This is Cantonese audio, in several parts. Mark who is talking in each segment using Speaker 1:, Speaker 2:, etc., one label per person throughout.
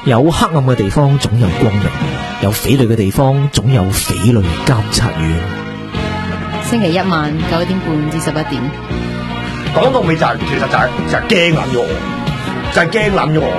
Speaker 1: 有黑暗嘅地方總有光明，有匪類嘅地方總有匪類監察院。
Speaker 2: 星期一晚9點半至11點。
Speaker 3: 講到尾就係、其實就係驚撚咗我，就係驚撚咗我。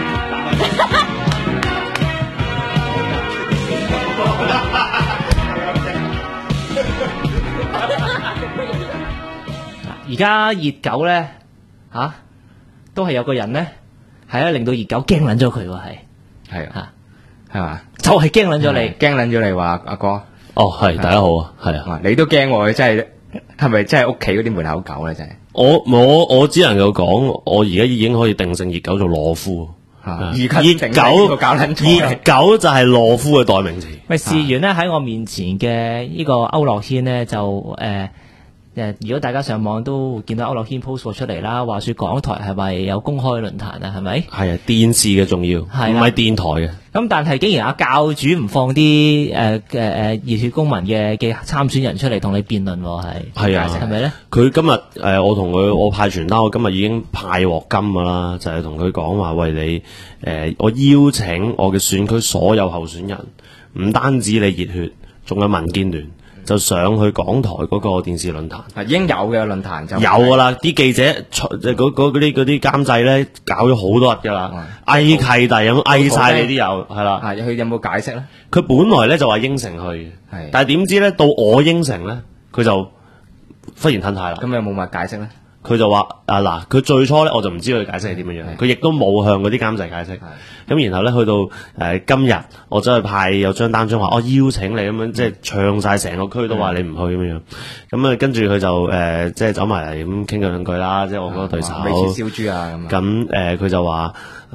Speaker 1: 而家熱狗咧都係有個人咧令到熱狗驚撚咗佢喎，
Speaker 4: 係嘛？
Speaker 1: 就係驚撚咗你，
Speaker 4: 驚撚咗你話阿哥。
Speaker 5: 哦，係大家好啊，係啊，
Speaker 4: 你都驚喎，真係咪真係屋企嗰啲門口狗咧？真係
Speaker 5: 我只能夠講，我而家已經可以定性熱狗做懦夫。熱狗就係懦夫嘅代名詞。
Speaker 1: 咪事緣咧喺我面前嘅呢個區諾軒咧就如果大家上網都會見到區諾軒 post 過出嚟啦，話說港台係咪有公開論壇啊？係咪？係
Speaker 5: 啊，電視嘅重要，唔係電台嘅。
Speaker 1: 咁但係竟然教主唔放啲熱血公民嘅參選人出嚟同你辯論，係啊，係咪咧？
Speaker 5: 佢今日我同佢我派傳單，我今日已經派鑊金噶啦，就係同佢講話，喂你我邀請我嘅選區所有候選人，唔單止你熱血，仲有民建聯。就上去港台嗰個電視論壇，
Speaker 4: 已經有嘅論壇就
Speaker 5: 有噶啦，啲記者嗰啲監製咧搞咗好多日噶啦，翳契弟咁翳晒你啲有係啦，
Speaker 4: 佢有冇解釋咧？
Speaker 5: 佢本來咧就話應承去，但係點知咧到我應承咧，佢就忽然褪軚啦。
Speaker 4: 咁有冇乜解釋咧？
Speaker 5: 佢就話嗱，佢最初咧我就唔知佢解釋係點樣樣，佢亦都冇向嗰啲監製解釋。咁然後咧去到今日，我走去派有張單張話，我邀請你咁樣，即係唱晒成個區都話你唔去咁樣。咁啊跟住佢就即係走埋嚟咁傾咗兩句啦，即係我嗰個對手。
Speaker 4: 美食燒豬啊咁。
Speaker 5: 咁佢就話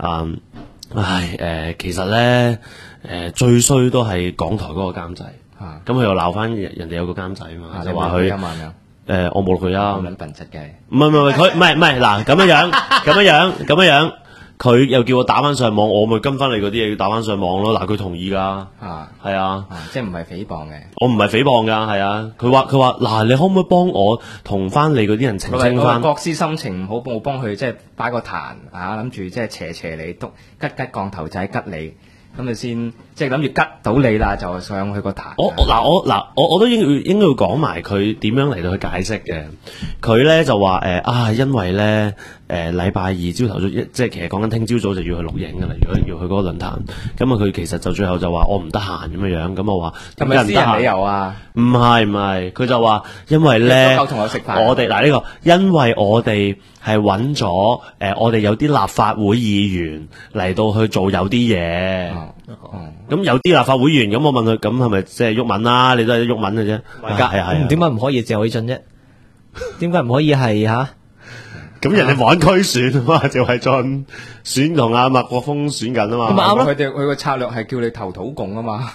Speaker 5: 其實咧最衰都係港台嗰個監製。咁佢又鬧翻人哋有個監製啊嘛，就話佢。我冇落去啊！
Speaker 4: 撚笨柒嘅，
Speaker 5: 唔係佢唔係嗱咁樣，佢又叫我打翻上網，我咪跟翻你嗰啲嘢要打翻上網咯。嗱，佢同意噶，係啊，
Speaker 4: 即係唔係誹謗嘅，
Speaker 5: 我唔係誹謗噶，係啊。佢話嗱，你可唔可以幫我同翻你嗰啲人澄清翻？
Speaker 4: 國師心情唔好，我幫佢即係擺個壇諗住即係邪你，吉降頭仔吉你。咁你先即係諗住吉到你啦，就上去個壇。
Speaker 5: 我都應該要講埋佢點樣嚟到去解釋嘅。佢咧就話因為咧禮拜二朝頭早即係其實講緊聽朝早就要去錄影噶啦。如果要去嗰個論壇，咁佢其實就最後就話我唔得閒咁樣。咁我話
Speaker 4: 係咪私人理由啊？唔
Speaker 5: 係，佢就話因為咧
Speaker 4: 同我食飯，
Speaker 5: 我哋呢個因為我哋係揾咗我哋有啲立法會議員嚟到去做有啲嘢。咁有啲立法會議員，咁我問佢，咁係咪即係毓民啦？你都係毓民嘅啫，
Speaker 1: 係點解唔可以謝偉俊啫？點解唔可以係吓？
Speaker 5: 咁人哋玩區選啊嘛，謝偉俊選同阿麥國鋒選緊啊嘛。
Speaker 1: 咁咪啱咯。
Speaker 4: 佢個策略係叫你投土共啊嘛。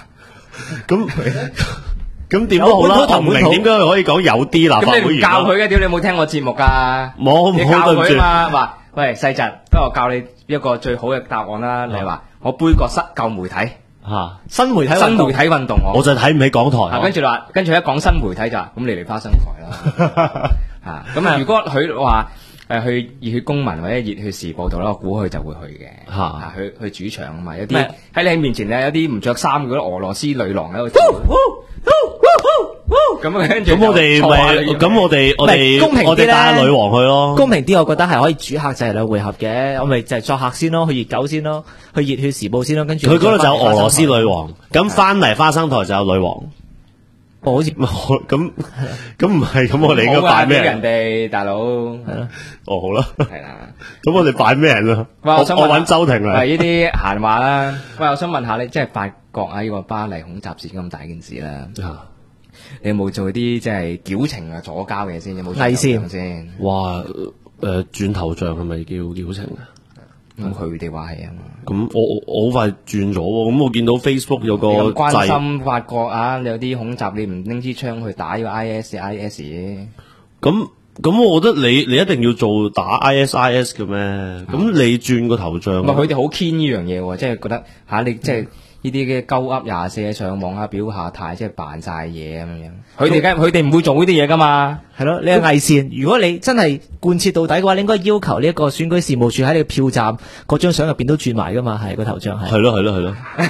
Speaker 5: 咁點都好啦，我唔明點解佢可以講有啲立法會議員。咁
Speaker 4: 你唔教佢嘅？屌你冇聽我節目噶？
Speaker 5: 冇，
Speaker 4: 你教佢啊嘛？話喂細侄，不如我教你一個最好嘅答案啦。你話我杯葛舊媒體
Speaker 1: 新媒體
Speaker 4: 運動，
Speaker 5: 我就睇唔起港台。
Speaker 4: 跟住一講新媒體就咁你嚟花生台啦。咁如果佢話去熱血公民或者熱血時報度咧，我估佢就會去嘅。去主場啊嘛，有啲喺你面前咧，有啲唔着衫嗰啲俄羅斯女郎喺度跳。咁跟住
Speaker 5: 咁我哋帶下女王去咯。
Speaker 1: 公平啲，我覺得係可以主客就係兩回合嘅。我咪就係作客先咯，去熱狗先咯，去熱血時報先咯。跟住
Speaker 5: 佢嗰度就有俄羅斯女王，咁翻嚟花生台就有女王。
Speaker 1: 好似
Speaker 5: 咁唔係咁，我哋應該擺咩
Speaker 4: 人哋大佬係
Speaker 5: 咯？好啦，
Speaker 4: 係啦。
Speaker 5: 咁我哋擺咩人啊？我揾周庭啦。
Speaker 4: 呢啲閒話啦。喂，我想問下你，即係法國啊呢個巴黎恐襲事咁大件事啦。你有冇做啲即係矯情啊左膠嘅先？有冇
Speaker 1: 偽善
Speaker 4: 先？
Speaker 5: 哇！轉頭像係咪叫矯情啊？
Speaker 4: 咁佢哋話係啊嘛。
Speaker 5: 咁我好快轉咗喎。咁我見到 Facebook 有個
Speaker 4: 咁關心法國啊，你有啲恐襲，你唔拎支槍去打呢個 IS？
Speaker 5: 咁我覺得你一定要做打 ISIS 嘅咩？咁你轉個頭像，
Speaker 4: 唔係佢哋好堅呢樣嘢喎，即係覺得你即係呢啲嘅鳩噏24上網啊，表下態，即係扮晒嘢咁樣。佢哋唔會做呢啲嘢噶嘛。
Speaker 1: 係咯，你係偽善。如果你真係貫徹到底嘅話，你應該要求呢一個選舉事務處喺你嘅票站嗰張相入邊都轉埋噶嘛，係個頭像係。
Speaker 5: 係咯，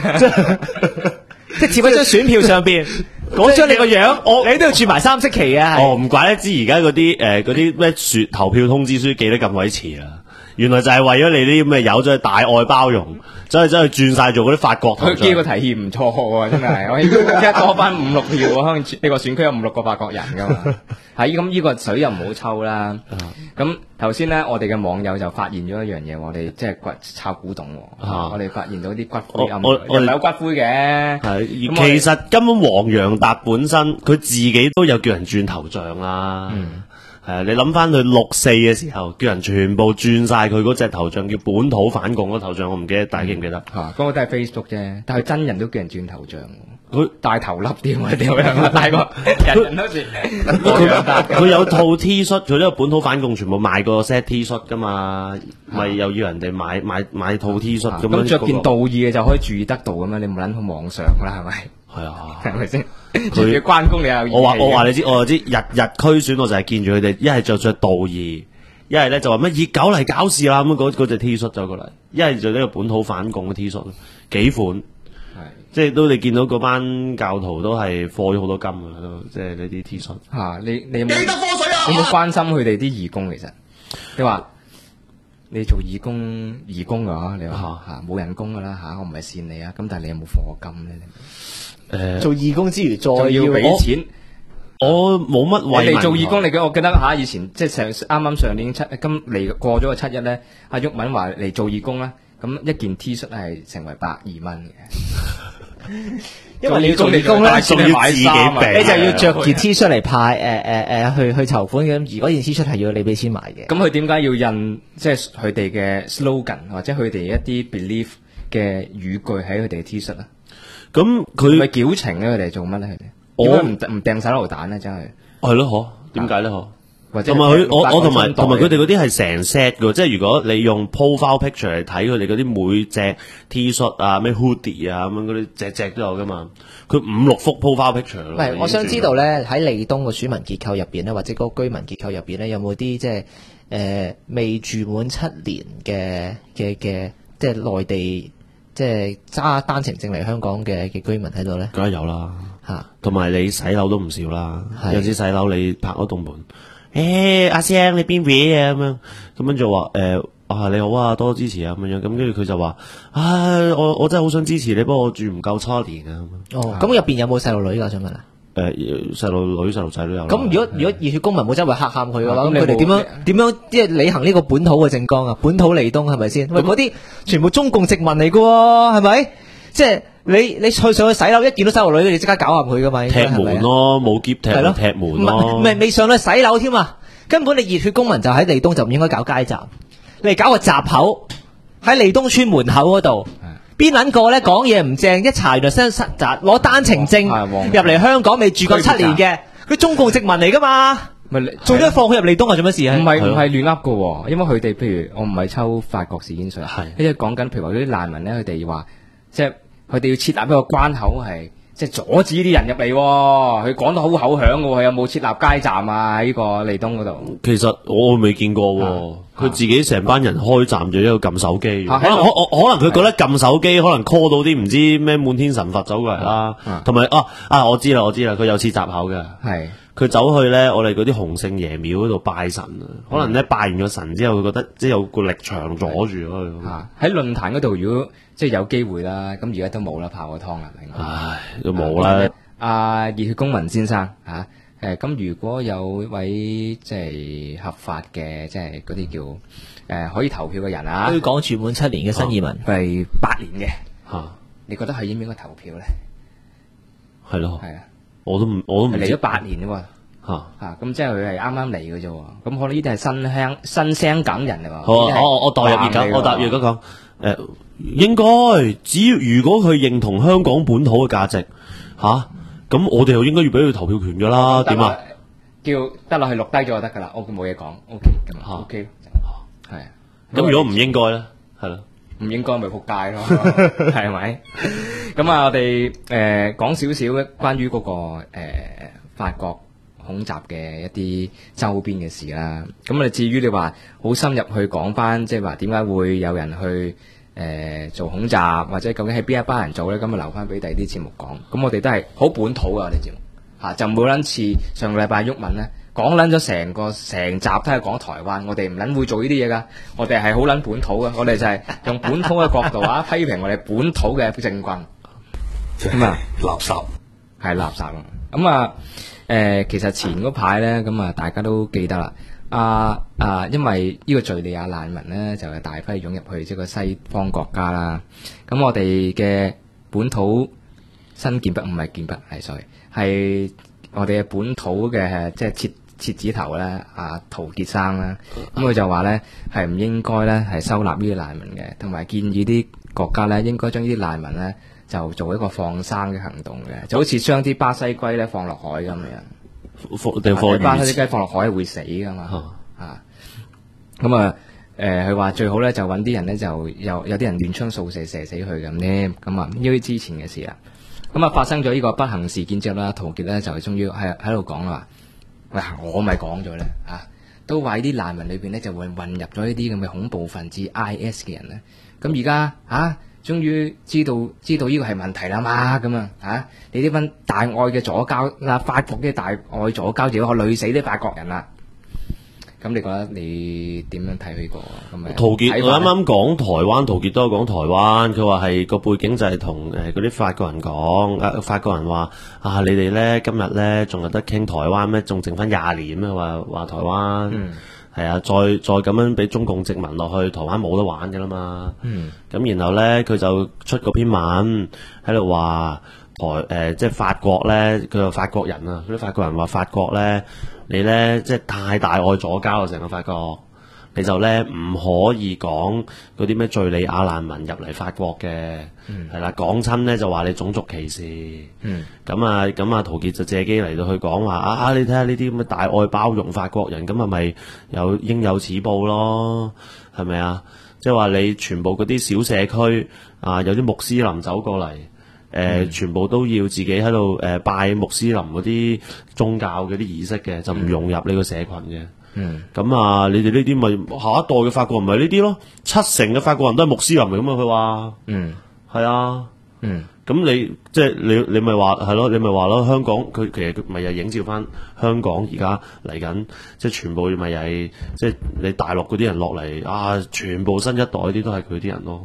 Speaker 1: 即係貼喺張選票上邊，嗰張你個樣，你都要轉埋3色旗嘅。係
Speaker 5: 唔怪得知而家嗰啲咩投票通知書寄得咁鬼遲啦。原來就係為咗你啲咁嘅友仔大愛包容，走去轉晒做嗰啲法國頭像。
Speaker 4: 佢呢個提議唔錯喎，真係，我應該即係多翻5-6票啊！呢個選區有5-6個法國人噶嘛。係咁，呢個水又唔好抽啦。咁頭先咧，我哋嘅網友就發現咗一樣嘢，我哋即係抄古董。我哋發現到啲骨灰暗，又唔係有骨灰嘅。係，
Speaker 5: 其實根本黃洋達本身佢自己都有叫人轉頭像啦。係啊，你諗翻佢6-4嘅時候，叫人全部轉晒佢嗰隻頭像，叫本土反共嗰頭像，我唔記得，大家記唔記得？
Speaker 4: 嗰個都係 Facebook 啫，但係真人都叫人轉頭像，佢大頭笠啲啊，點樣大個人都似。
Speaker 5: 佢有套 T 恤，佢呢個本土反共全部賣個 set T 恤噶嘛，咪又要人哋買套 T 恤咁樣。
Speaker 4: 咁着件道義嘅就可以注意得到咁樣，你唔撚去網上啦，係咪？係啊，係咪先？佢關公你有
Speaker 5: 我話你知，我就知日區選，我就係見住佢哋一係着道義，一係咧就話咩熱狗嚟搞事啦咁嗰隻 T 恤走過嚟，一係就呢個本土反共嘅 T 恤，幾款，即係都你見到嗰班教徒都係課咗好多金啊，都即係呢啲 T 恤。
Speaker 4: 你有冇記得科水啊？有冇關心佢哋啲義工？其實你話你做義工㗎，你話冇人工㗎啦我唔係善你啊，咁但係你有冇課金咧？
Speaker 1: 做義工之餘，再
Speaker 4: 要俾錢，
Speaker 5: 我冇乜為
Speaker 4: 你做義工嚟嘅。我記得以前即係啱上年今嚟過咗個7-1咧，阿毓民話嚟做義工啦，咁一件 T 恤係成為120蚊嘅。
Speaker 1: 因為你要做義工咧，
Speaker 5: 仲要自己俾，
Speaker 1: 你就要着件 T 恤嚟派去籌款嘅，而嗰件 T 恤係要你俾錢買嘅。
Speaker 4: 咁佢點解要印即係佢哋嘅 slogan 或者佢哋一啲 belief 嘅語句喺佢哋嘅 T 恤啊？
Speaker 5: 咁佢
Speaker 4: 咪矯情咧？佢哋做乜咧？佢哋點解唔掟手榴彈咧？真係
Speaker 5: 係咯，點解咧？或者同埋佢哋嗰啲係成 set 嘅，即係如果你用 profile picture 嚟睇佢哋嗰啲每隻 T 恤啊、咩 hoodie 啊咁樣嗰啲隻都有噶嘛。佢5-6幅 profile picture 咯。
Speaker 1: 係，我想知道咧喺利東個選民結構入邊咧，或者嗰個居民結構入邊咧，有冇啲即係未住滿7年嘅即係內地？即係揸單程證嚟香港嘅居民喺度咧，
Speaker 5: 梗係有啦嚇，同埋你洗樓都唔少啦。有時洗樓你拍嗰棟門，阿聲你邊位啊咁樣就話你好啊，多支持啊咁樣，咁跟住佢就話我真係好想支持你，不過我住唔夠7年啊咁。
Speaker 1: 咁入邊有冇細路女㗎？想問啊？
Speaker 5: 細路女細路仔都有。
Speaker 1: 咁如果熱血公民冇周圍黑喊佢嘅話，咁佢哋點樣即係履行呢個本土嘅政綱啊？本土利東係咪先？喂，嗰啲全部中共殖民嚟嘅喎，係咪？即係你上去洗樓，一見到細路女，你即刻搞下佢噶嘛？
Speaker 5: 踢門咯，冇劫踢就踢門咯。
Speaker 1: 未上去洗樓添啊！根本你熱血公民就喺利東就唔應該搞街站，你搞個閘口喺利東村門口嗰度。邊撚個咧講嘢唔正，一查原來新實習攞單程證入嚟香港未住過7年嘅，佢中共殖民嚟噶嘛？仲要放佢入利東啊？做乜事啊？
Speaker 4: 唔係亂噏噶，因為佢哋譬如我唔係抽法國事件稅，即係講緊譬如話嗰啲難民咧，佢哋話即係佢哋要設立一個關口係。即係阻止啲人入嚟，佢講得好口響嘅，佢有冇設立街站啊？喺呢個利東嗰度，
Speaker 5: 其實我未見過，佢自己成班人開站就喺度撳手機，可能佢覺得撳手機可能 call 到啲唔知咩滿天神佛走過嚟啦，同埋我知啦，佢有設閘口嘅，係佢走去咧我哋嗰啲洪聖爺廟嗰度拜神啊，可能咧拜完咗神之後，佢覺得即係有個力場阻住佢。
Speaker 4: 喺論壇嗰度，如果即係有機會啦，咁而家都冇啦，泡個湯啦，
Speaker 5: 唉，都冇啦。
Speaker 4: 阿熱血公民先生咁如果有位即係合法嘅，即係嗰啲叫可以投票嘅人啊，
Speaker 1: 香港住滿7年嘅新移民，
Speaker 4: 係8年嘅你覺得係應唔應該投票咧？
Speaker 5: 係咯，
Speaker 4: 係啊，
Speaker 5: 我都唔
Speaker 4: 嚟咗8年啫喎。咁即係佢係啱啱嚟嘅啫喎，咁可能呢啲係新聲梗人嚟喎。
Speaker 5: 好，我代入我答熱狗講，應該只要如果佢認同香港本土嘅價值，咁我哋又應該要俾佢投票權噶啦，點啊？
Speaker 4: 叫得落去錄低咗就得噶啦，我冇嘢講 ，OK 咁 OK 係。咁
Speaker 5: 如果唔應該咧，係咯，
Speaker 4: 唔應該咪仆街咯，係咪？ 咁啊，我哋講少少關於嗰個法國恐襲嘅一啲周邊嘅事啦。咁啊，至於你話好深入去講翻，即係話點解會有人去做恐襲，或者究竟係邊一班人做咧？咁啊，留翻俾第二啲節目講。咁我哋都係好本土嘅我哋節目嚇，就冇撚似上個禮拜鬱文咧講撚咗成集都係講台灣，我哋唔撚會做呢啲嘢噶，我哋係好撚本土嘅，我哋就係用本土嘅角度批評我哋本土嘅政棍。咁啊，
Speaker 3: 垃圾
Speaker 4: 係垃圾啊！咁啊，其實前嗰排咧，咁啊，大家都記得啦。因為呢個敍利亞難民咧，就係大批湧入去即係個西方國家啦。咁我哋嘅本土新建筆唔係建筆係sorry，係我哋嘅本土嘅即係切指頭咧，陶傑生啦。咁佢就話咧係唔應該咧係收納呢啲難民嘅，同埋建議啲國家咧應該將呢啲難民咧就做一個放生嘅行動嘅，就好似將啲巴西龜咧放落海咁樣。巴西雞放落海會死噶嘛？咁佢話最好咧就揾啲人咧就有啲人亂槍掃射射死佢咁咧。咁啊，呢啲之前嘅事啦。咁啊，發生咗呢個不幸事件之後啦，陶傑咧就終於喺度講啦。喂，我咪講咗咧都話呢啲難民裏邊咧就會混入咗呢啲咁嘅恐怖分子 IS 嘅人咧。咁而家終於知道呢個係問題啦嘛，咁你呢班大愛嘅左膠法國嘅大愛左膠就要累死啲法國人啦。咁你覺得你點樣睇呢個咁嘅？
Speaker 5: 陶傑我啱啱講台灣，陶傑都有講台灣，佢話係個背景就係同嗰啲法國人講，法國人話你哋咧今日咧仲有得傾台灣咩？仲剩翻20年咩？話台灣。係啊，再咁樣俾中共殖民落去，台灣冇得玩嘅啦嘛。咁然後咧，佢就出嗰篇文喺度話即係法國咧，佢話法國人啊，嗰啲法國人話法國咧，你咧即係太大愛左膠啊，成個法國，你就咧唔可以講嗰啲咩敍利亞難民入嚟法國嘅，係啦，講親咧就話你種族歧視。咁啊，陶傑就借機嚟到去講話你睇下呢啲咁嘅大愛包容法國人，咁係咪應有此報咯？係咪啊？即係話你全部嗰啲小社區有啲穆斯林走過嚟，全部都要自己喺度拜穆斯林嗰啲宗教嗰啲儀式嘅，就唔融入呢個社群嘅。咁你哋呢啲咪下一代嘅法國人咪呢啲咯？70%嘅法國人都係穆斯林嚟，咁佢話，係啊，咁你即係你咪話係咯，你咪話咯，香港佢其實咪又影照翻香港而家嚟緊，即係全部咪又係即係你大陸嗰啲人落嚟全部新一代啲都係佢啲人咯。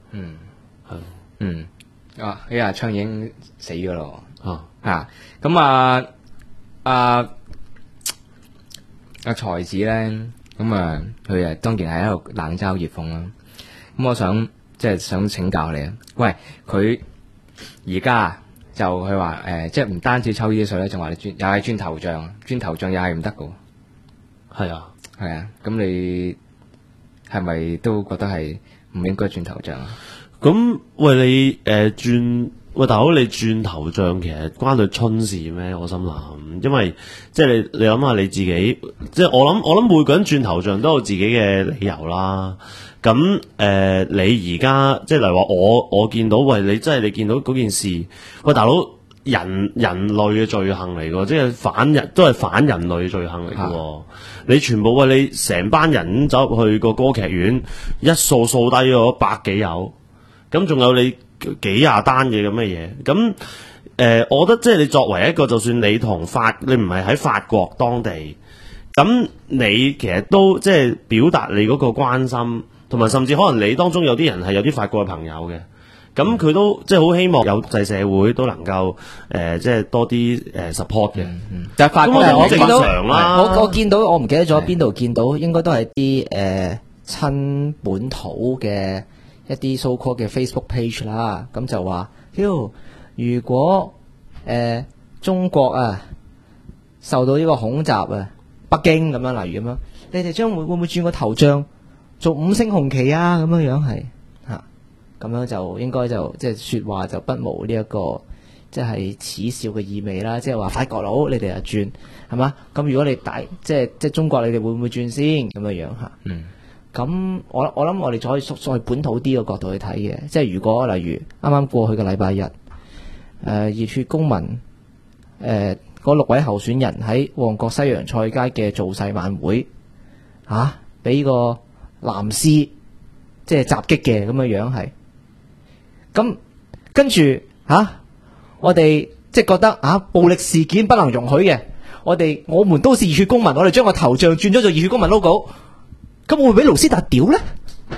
Speaker 4: 阿昌已經死咗咯。咁阿才子咧，咁佢當然係喺度冷嘲熱諷啦。咁我想請教你喂，佢而家就佢話即係唔單止抽呢啲水咧，仲話你又係轉頭像，轉頭像又係唔得㗎。係啊，咁你係咪都覺得係唔應該轉頭像啊？
Speaker 5: 咁喂你喂大佬，你轉頭像其實關佢春事咩？我心諗，因為即係你諗下你自己，即係我諗每個人轉頭像都有自己嘅理由啦。咁你而家即係例如話我見到喂你真係你見到嗰件事，喂大佬人類嘅罪行嚟㗎，即係都係反人類罪行嚟㗎。你全部喂你成班人走入去個歌劇院，一掃低咗100幾友，咁仲有你幾廿單嘅咁嘅嘢，咁我覺得即係你作為一個，就算你你唔係喺法國當地，咁你其實都即係表達你嗰個關心，同埋甚至可能你當中有啲人係有啲法國嘅朋友嘅，咁佢都即係好希望有國際社會都能夠即係多啲support 嘅。
Speaker 1: 但係法國我見到
Speaker 5: 我
Speaker 1: 見到我唔記得咗邊度見到，應該都係啲親本土嘅一啲 so called 嘅 Facebook page 啦，咁就話，如果中國受到呢個恐襲北京咁樣，例如咁樣，你哋會唔會轉個頭像做5星紅旗咁樣係咁樣就應該就即係說話就不無呢一個即係恥笑嘅意味啦，即係話法國佬你哋又轉係嘛？咁如果你即係中國你哋會唔會轉先咁樣咁我諗我哋可以再本土啲嘅角度去睇嘅，即係如果例如啱啱過去嘅禮拜日熱血公民嗰6位候選人喺旺角西洋菜街嘅造勢晚會俾個藍絲即係襲擊嘅咁嘅樣係，咁跟住我哋即係覺得暴力事件不能容許嘅，我們都是熱血公民，我哋將個頭像轉咗做熱血公民 logo， 咁會唔會俾盧斯達屌咧？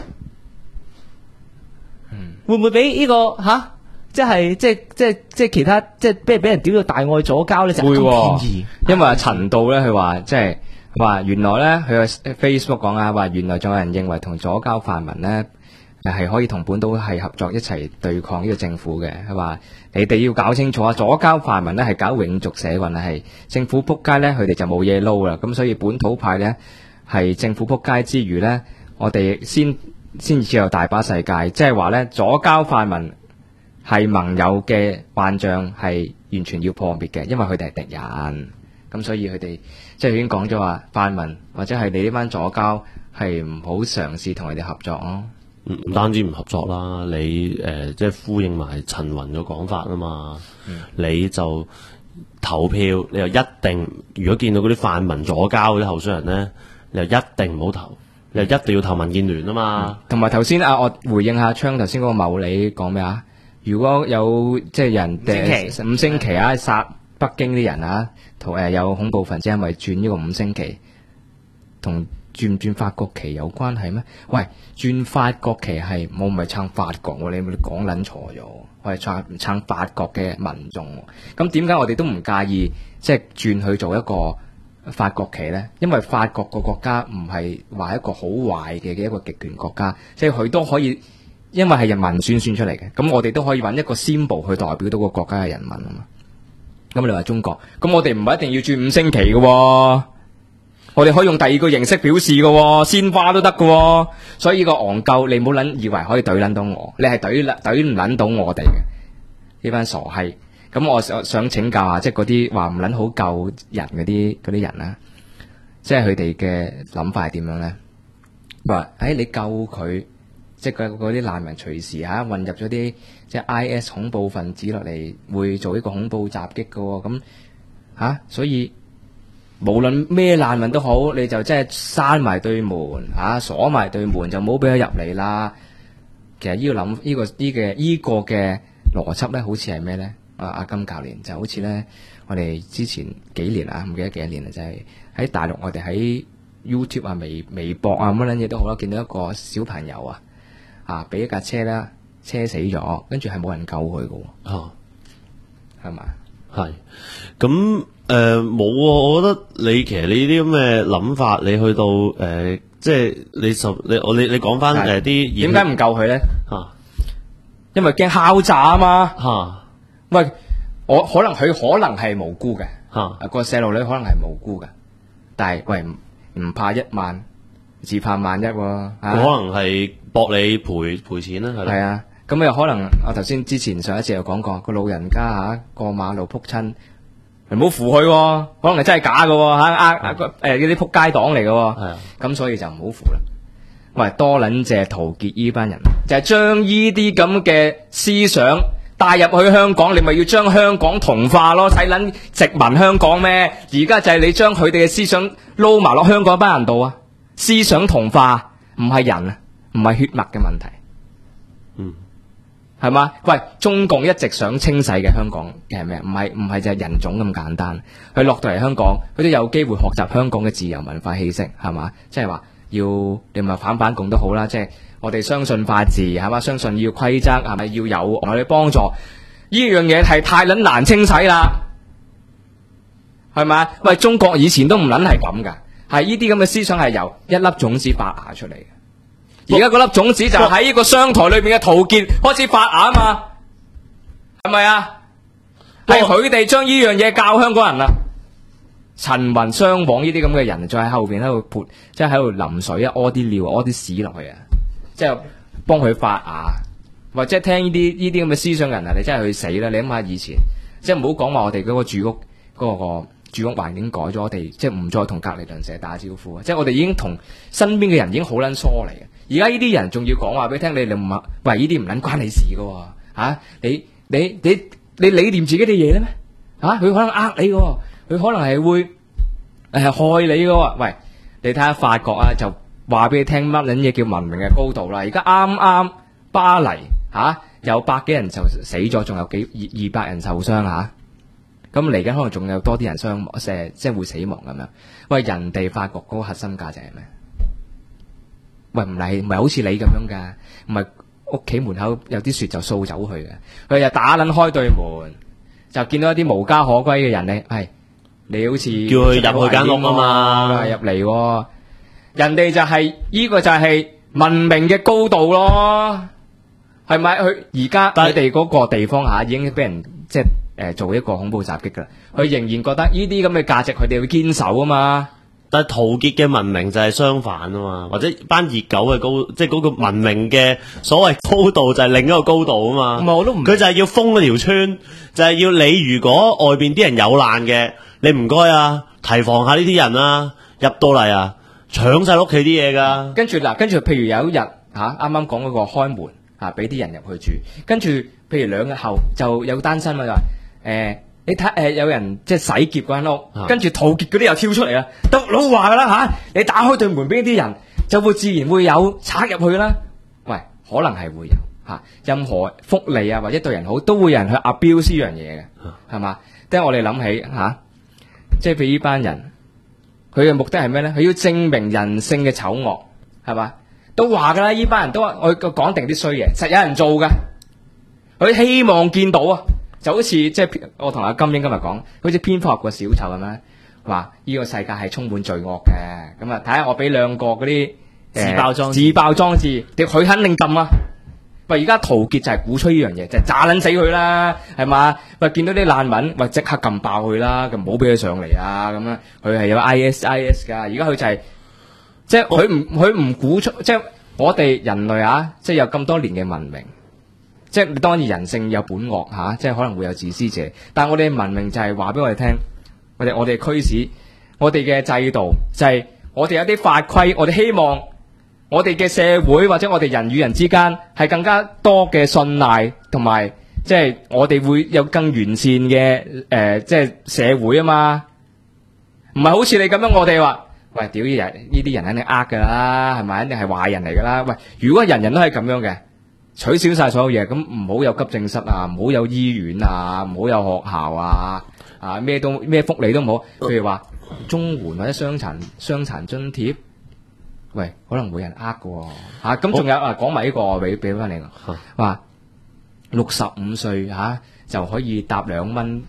Speaker 1: 會唔會俾呢個即係其他即係俾人屌到大愛左膠咧？就咁便宜，
Speaker 4: 因為陳道咧，佢話即係話原來咧，佢喺 Facebook 講啊，話原來仲有人認為同左膠泛民咧係可以同本土係合作一齊對抗呢個政府嘅。佢話你哋要搞清楚啊，左膠泛民咧係搞永續社運啊，係政府撲街咧，佢哋就冇嘢撈啦。咁所以本土派咧係政府撲街之餘咧，我哋先至有大把世界，即係話咧左膠泛民係盟友嘅幻象係完全要破滅嘅，因為佢哋係敵人。咁所以佢哋即係已經講咗話，泛民或者係你呢班左膠係唔好嘗試同佢哋合作咯。
Speaker 5: 唔單止唔合作啦，你即係呼應埋陳雲嘅講法啊嘛。你就投票，你又一定如果見到嗰啲泛民左膠嗰啲候選人咧，你又一定唔好投，你又一定要投民建聯啊嘛。同埋
Speaker 4: 頭先我回應下昌頭先嗰個茂利講咩啊？如果有即係人5星旗殺北京啲人有恐怖分子因為轉呢個5星旗，同轉唔轉法國旗有關係咩？喂，轉法國旗係我唔係撐法國喎，你講撚錯咗，我係撐法國嘅民眾。咁點解我哋都唔介意即係轉去做一個法國旗呢？因為法國個國家唔係話一個好壞嘅一個極權國家，即係佢都可以。因為係人民選出嚟嘅，咁我哋都可以揾一個 symbol 去代表到個國家嘅人民啊嘛。咁你話中國，咁我哋唔係一定要轉5星旗嘅，我哋可以用第二個形式表示嘅，鮮花都得嘅。所以呢個戇鳩，你唔好以為可以懟撚到我，你係懟唔撚到我哋嘅呢班傻閪。咁我想請教下，即係嗰啲話唔撚好救人嗰啲人啦，即係佢哋嘅諗法係點樣咧？話你救佢。即係嗰啲難民隨時混入咗啲即係 IS 恐怖分子落嚟，會做一個恐怖襲擊嘅喎。咁所以無論咩難民都好，你就即係閂埋對門鎖埋對門，就唔好俾佢入嚟啦。其實呢個諗呢個嘅邏輯咧，好似係咩咧？阿金教練就好似咧，我哋之前幾年唔記得幾多年啦，就係喺大陸，我哋喺 YouTube 微博乜撚嘢都好啦，見到一個小朋友俾一架車啦，車死咗，跟住係冇人救佢嘅，係嘛？
Speaker 5: 係咁冇啊！我覺得你其實你啲咁嘅諗法，你去到即係你講翻啲
Speaker 4: 點解唔救佢咧？因為驚敲詐啊嘛！喂，佢可能係無辜嘅，個細路女可能係無辜嘅，但係喂唔怕1萬，只怕萬一喎。
Speaker 5: 可能係博你賠錢啦，
Speaker 4: 係啊，咁又可能我頭先之前上一次有講過，個老人家過馬路撲親，唔好扶佢，可能係真係假嘅，嗰啲撲街黨嚟嘅，咁所以就唔好扶啦。喂，多撚謝陶傑呢班人，就係將呢啲咁嘅思想帶入去香港，你咪要將香港同化咯，使撚殖民香港咩？而家就係你將佢哋嘅思想撈埋落香港班人度啊！思想同化唔係人啊，唔係血脈嘅問題，係嘛？喂，中共一直想清洗嘅香港嘅係咩？唔係就係人種咁簡單。佢落到嚟香港，佢都有機會學習香港嘅自由文化氣息，係嘛？即係話要你咪反共都好啦，即係我哋相信法治，係嘛？相信要規則，係咪要有我哋幫助？呢樣嘢係太撚難清洗啦，係咪？喂，中國以前都唔撚係咁噶。係呢啲咁嘅思想係由一粒種子發芽出嚟嘅，而家嗰粒種子就喺呢個商台裏邊嘅陶傑開始發芽啊嘛，係咪啊？係佢哋將呢樣嘢教香港人啦，陳雲雙黃呢啲咁嘅人，再喺後邊喺度潑，即係喺度淋水啊，屙啲尿，屙啲屎落去啊，即係幫佢發芽，或者聽呢啲咁嘅思想人啊，你真係去死啦！你諗下以前，即係唔好講話我哋嗰個住屋個住屋環境改咗，我哋即係唔再同隔離鄰舍打招呼啊！即係我哋已經同身邊嘅人已經好撚疏離嘅。而家呢啲人仲要講話俾你聽，你唔喂呢啲唔撚關你事㗎喎，你你理念自己啲嘢咧咩？佢可能呃你嘅，佢可能係會害你嘅。喂，你睇下法國啊，就話俾你聽乜撚嘢叫文明嘅高度啦。而家啱啱巴黎有100幾人就死咗，仲有200人受傷嚇。咁嚟緊可能仲有多啲人傷亡，即係會死亡咁樣。喂，人哋法國嗰個核心價值係咩？喂，唔係好似你咁樣㗎，唔係屋企門口有啲雪就掃走佢嘅，佢就打撚開對門，就見到一啲無家可歸嘅人咧，你好似
Speaker 5: 叫佢入去間屋啊嘛，
Speaker 4: 入嚟喎，人哋就係呢個就係文明嘅高度咯，係咪？佢而家佢哋嗰個地方已經俾人即係做一個恐怖襲擊㗎啦，佢仍然覺得呢啲咁嘅價值佢哋會堅守啊嘛。
Speaker 5: 但係陶傑嘅文明就係相反啊嘛，或者班熱狗嘅高，即係嗰個文明嘅所謂高度就係另一個高度啊嘛。
Speaker 4: 我都唔，
Speaker 5: 佢就係要封嗰條村，就係要你如果外邊啲人有難嘅，你唔該提防下呢啲人入到嚟搶晒屋企啲嘢㗎。
Speaker 4: 跟住譬如有一日啱啱講嗰個開門俾啲人入去住，跟住譬如2日後就有單新聞就話你睇有人即係洗劫嗰間屋，跟住陶傑嗰啲又跳出嚟啦，都老話噶啦你打開對門俾啲人，就會自然會有賊入去啦。喂，可能係會有任何福利或者對人好，都會有人去 abuse 呢樣嘢嘅，係嘛？即係我哋諗起即係譬如呢班人，佢嘅目的係咩咧？佢要證明人性嘅醜惡，係嘛？都話噶啦，呢班人都話我講定啲衰嘢，實有人做噶，佢希望見到就好似即係我同阿金英今日講，好似蝙蝠俠個小丑咁樣，話呢個世界係充滿罪惡嘅。咁睇下我俾2個嗰啲自爆裝置，佢肯定撳啊！喂，而家陶傑就係鼓吹呢樣嘢，就係炸撚死佢啦，係嘛？喂，見到啲難民，喂即刻撳爆佢啦，咁唔好俾佢上嚟咁樣。佢係有 IS 㗎，而家佢就係即係佢唔鼓吹，即係我哋人類即係有咁多年嘅文明。即係當然人性有本惡即係可能會有自私者，但係我哋嘅文明就係話俾我哋聽，我哋嘅驅使，我哋嘅制度就係我哋有啲法規，我哋希望我哋嘅社會或者我哋人與人之間係更加多嘅信賴，同埋即係我哋會有更完善嘅即係社會啊嘛，唔係好似你咁樣我哋話，喂，屌呢啲人肯定㗎啦，係咪？肯定係壞人嚟㗎啦。喂，如果人人都係咁樣嘅，取消晒所有嘢，咁唔好有急症室唔好有醫院唔好有學校咩福利都唔好。譬如話綜援或者傷殘津貼，喂，可能會有人㗎咁仲有講埋呢個俾翻你話65歲就可以搭2蚊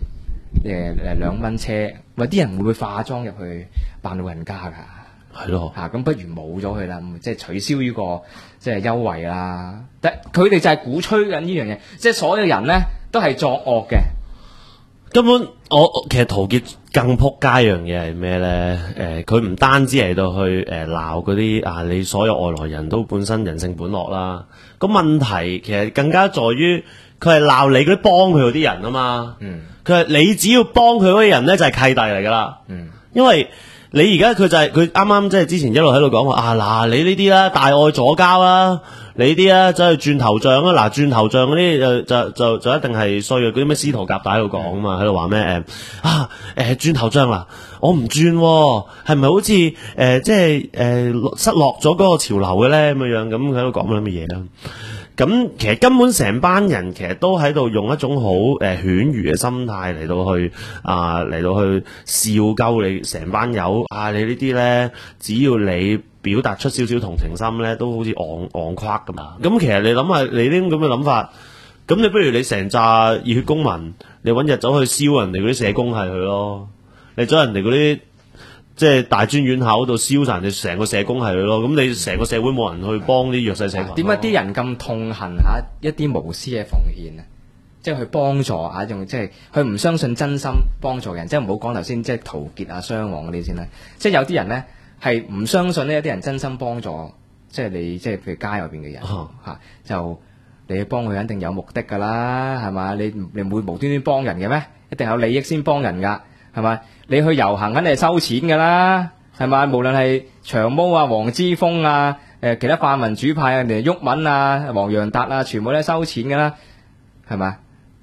Speaker 4: 2蚊車，喂，啲人會唔會化妝入去扮老人家㗎？
Speaker 5: 係咯，
Speaker 4: 咁不如冇咗佢啦，即係取消呢個即係優惠啦。但佢哋就係鼓吹緊呢樣嘢，即係所有人咧都係作惡嘅。
Speaker 5: 根本其實陶傑更撲街樣嘢係咩咧？佢唔單止嚟到去鬧嗰啲你所有外來人都本身人性本惡啦。個問題其實更加在於佢係鬧你嗰啲幫佢嗰啲人啊嘛。佢係你只要幫佢嗰啲人咧就係契弟嚟噶啦。因為你而家佢就係佢啱啱即係之前一路喺度講話嗱，你呢啲啦大愛左膠啦，你呢啲走去轉頭像啦，轉頭像嗰啲就一定係衰嘅，嗰啲咩司徒夾帶喺度講啊嘛，喺度話咩轉頭像啦，我唔轉係咪好似即係失落咗嗰個潮流嘅咧咁樣咁喺度講乜嘢啦？咁其實根本成班人其實都喺度用一種好犬儒嘅心態嚟到去笑鳩你成班友你呢啲咧，只要你表達出少少同情心咧，都好似戇誇咁嘛。咁其實你諗下，你呢啲咁嘅諗法，咁你不如你成扎熱血公民，你揾日走去燒人哋嗰啲社工係佢咯，你走人哋嗰啲即係大專院校度燒晒人哋成個社工係佢咯，咁你成個社會冇人去幫啲弱勢社群。點解啲人咁痛恨一啲無私嘅奉獻啊？即係去幫助仲即係佢唔相信真心幫助人，即係唔好講頭先即係陶傑雙黃嗰啲先啦。即係有啲人咧係唔相信呢，有啲人真心幫助，即係你即係譬如街外邊嘅人就你去幫佢肯定有目的㗎啦，係嘛？你唔會無端端幫人嘅咩？一定有利益先幫人㗎，係咪？你去遊行肯定係收錢㗎啦，係咪？無論係長毛黃之鋒其他泛民主派人哋毓民黃洋達全部都係收錢㗎啦，係咪？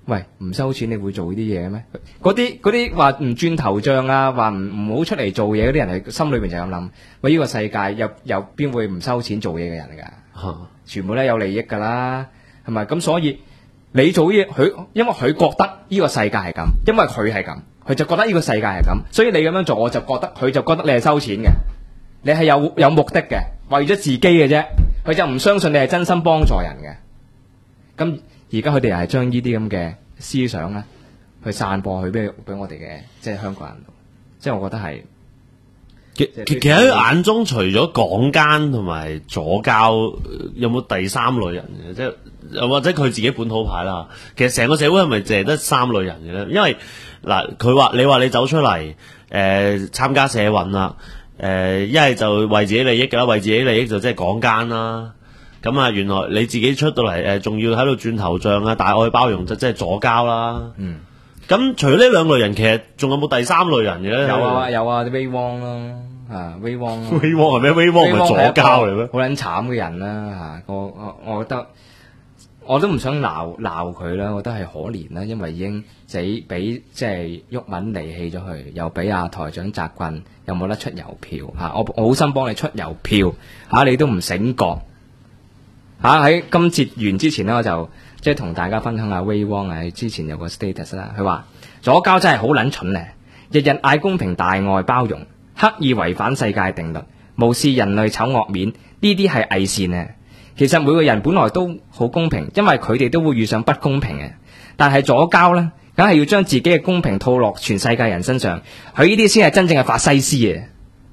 Speaker 4: 喂，唔收錢你會做呢啲嘢咩？嗰啲話唔轉頭像啊，話唔好出嚟做嘢嗰啲人係心裏邊就咁諗。喂，呢個世界有邊會唔收錢做嘢嘅人㗎？全部都有利益㗎啦，係咪？咁所以你做嘢，因為佢覺得呢個世界係咁，因為佢係咁，佢就覺得呢個世界係咁，所以你咁樣做，我就覺得佢就覺得你係收錢嘅，你係有目的嘅，為咗自己嘅啫，佢就唔相信你係真心幫助人嘅。咁而家佢哋又係將呢啲咁嘅思想咧，去散播去俾我哋嘅即係香港人度，即係我覺得係。
Speaker 5: 其實喺佢眼中，除咗港奸同埋左膠，有冇第三類人嘅？即係又或者佢自己本土派啦。其實成個社會係咪淨係得三類人嘅咧？因為嗱，你話你走出嚟參加社運啦，一係就為自己利益㗎啦，為自己利益就即係港奸啦。咁啊，原來你自己出到嚟仲要喺度轉頭像啊，大愛包容就即係左膠啦。咁除咗呢兩類人，其實仲有冇第三類人嘅咧？
Speaker 4: 有啊，啲威汪咯，威汪
Speaker 5: 係咩？威汪唔係左膠嚟咩？
Speaker 4: 好撚慘嘅人啦，我覺得我都唔想鬧佢啦，我覺得係可憐啦，因為已經俾即係毓民離棄咗佢，又俾阿台長習慣，又冇得出郵票我好心幫你出郵票你都唔醒覺喺今節完之前呢，我就即係同大家分享下威汪之前有個 status 啦，佢話左膠真係好撚蠢咧，日日嗌公平大愛包容，刻意違反世界定律，無視人類醜惡面，呢啲係偽善啊！其實每個人本來都好公平，因為佢哋都會遇上不公平嘅，但係左膠呢，梗係要將自己嘅公平套落全世界人身上，佢呢啲先係真正嘅法西斯啊！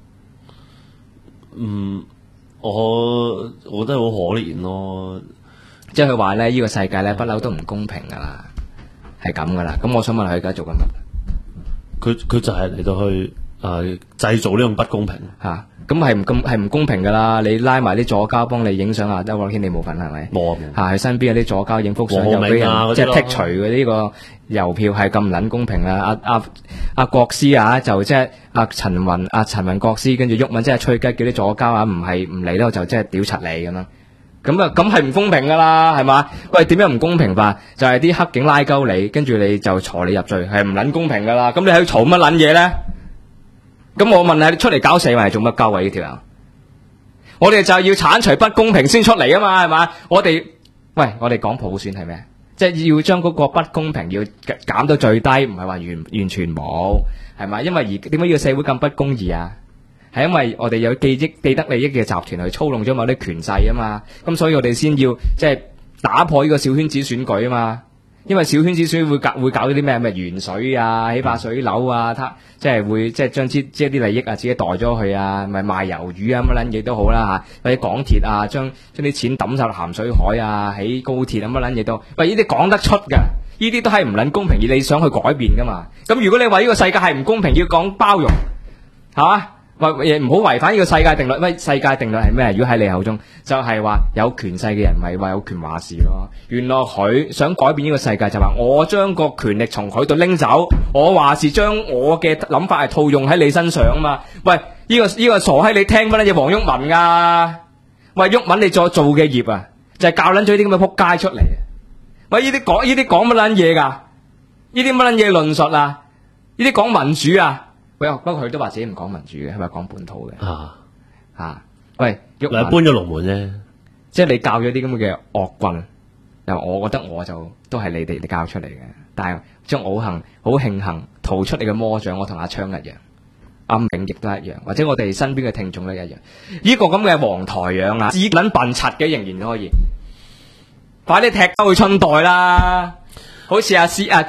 Speaker 5: 我覺得好可憐咯。
Speaker 4: 即係佢話呢，呢個世界呢，不嬲都唔公平噶啦，係咁噶啦。咁我想問佢而家做緊乜？
Speaker 5: 佢就係嚟到去製造呢種不公平
Speaker 4: 吓，咁係唔公平噶啦。你拉埋啲左膠幫你影相啊，得我見你冇份係咪？冇啊，佢身邊有啲左膠影幅相又俾人即係剔除嘅呢個郵票，係咁撚公平啊！阿國師就即係阿陳雲國師，跟住毓民即係吹雞叫啲左膠唔嚟咧，就即係屌柒你咁樣。咁係唔公平噶啦，係嘛？喂，點樣唔公平法？就係啲黑警拉鳩你，跟住你就鋤你入罪，係唔撚公平噶啦。咁你喺度嘈乜撚嘢咧？咁我問下你出嚟搞社運係做乜鳩啊？呢條友，我哋就係要剷除不公平先出嚟啊嘛，係嘛？我哋講普選係咩？即係要將嗰個不公平要減到最低，唔係話完全冇，係嘛？因為點解呢個社會咁不公義啊？係因為我哋有既得利益嘅集團去操弄咗某啲權勢啊嘛，咁所以我哋先要即係打破呢個小圈子選舉啊嘛。因為小圈子選會搞啲咩鉛水啊、起爆水樓啊，即係會即係將啲利益自己袋咗去啊，咪賣魷魚啊乜撚嘢都好啦或者港鐵將啲錢抌晒落鹹水海啊，起高鐵乜撚嘢都，喂，呢啲講得出㗎，呢啲都係唔撚公平，而你想去改變㗎嘛。咁如果你話呢個世界係唔公平，要講包容，係嘛？唔好違反呢個世界定律。喂，世界定律係咩？如果喺你口中，就係話有權勢嘅人咪話有權話事咯。原來佢想改變呢個世界，就話我將個權力從佢度拎走，我話事將我嘅諗法係套用喺你身上啊嘛。喂，呢個傻閪，你聽乜嘢黃毓民㗎？喂，毓民你再做嘅業就係教撚咗啲咁嘅撲街出嚟。喂，呢啲講乜撚嘢㗎？呢啲乜撚嘢論述啊？呢啲講民主啊？喂，不過佢都話自己唔講民主嘅，係咪講本土嘅？喂，毓民搬
Speaker 5: 咗龍門啫，
Speaker 4: 即係你教咗啲咁嘅惡棍，我覺得我就都係你哋教出嚟嘅。但係將我好慶幸逃出你嘅魔掌，我同阿昌一樣，阿銘亦都一樣，或者我哋身邊嘅聽眾都一樣。呢個咁嘅黃台仰自撚笨柒嘅仍然都可以，快啲踢鳩去春代啦！好似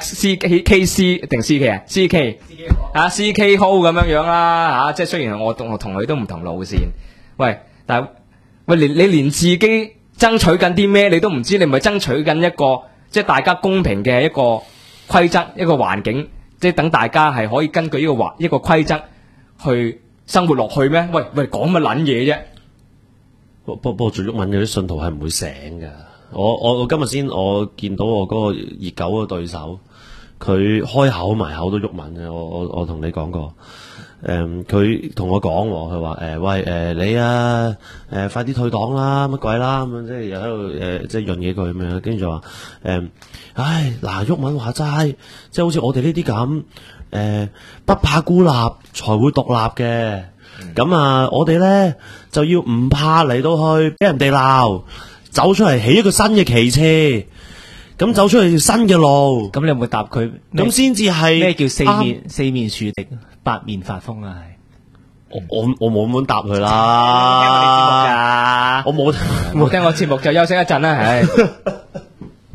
Speaker 4: CK 定 CK Ho 咁樣啦即係雖然我同佢都唔同路線，但係你連自己爭取緊啲咩你都唔知，你咪爭取緊一個即係大家公平嘅一個規則，一個環境，即係等大家係可以根據呢個一個規則去生活落去咩？喂，講乜撚嘢啫？
Speaker 5: 不過做毓民嗰啲信徒係唔會醒噶。我今日我見到我嗰個熱狗嘅對手，佢開口埋口都毓民嘅。我同你講過， 佢同我講，佢話喂你啊快啲退黨啦，乜鬼啦咁樣，即係又喺度即係潤嘢佢咁樣，跟住就話唉嗱，毓民話齋，即係好似我哋呢啲咁不怕孤立才會獨立嘅，咁啊我哋咧就要唔怕嚟到去俾人哋鬧，走出嚟起一個新嘅旗幟。咁走出嚟條新嘅路，
Speaker 1: 咁你有冇答佢？
Speaker 5: 咁先至係
Speaker 1: 咩叫四面樹敵，八面發風啊？係
Speaker 5: 我冇咁答佢啦，我冇
Speaker 4: 聽我節目就休息一陣啦，唉。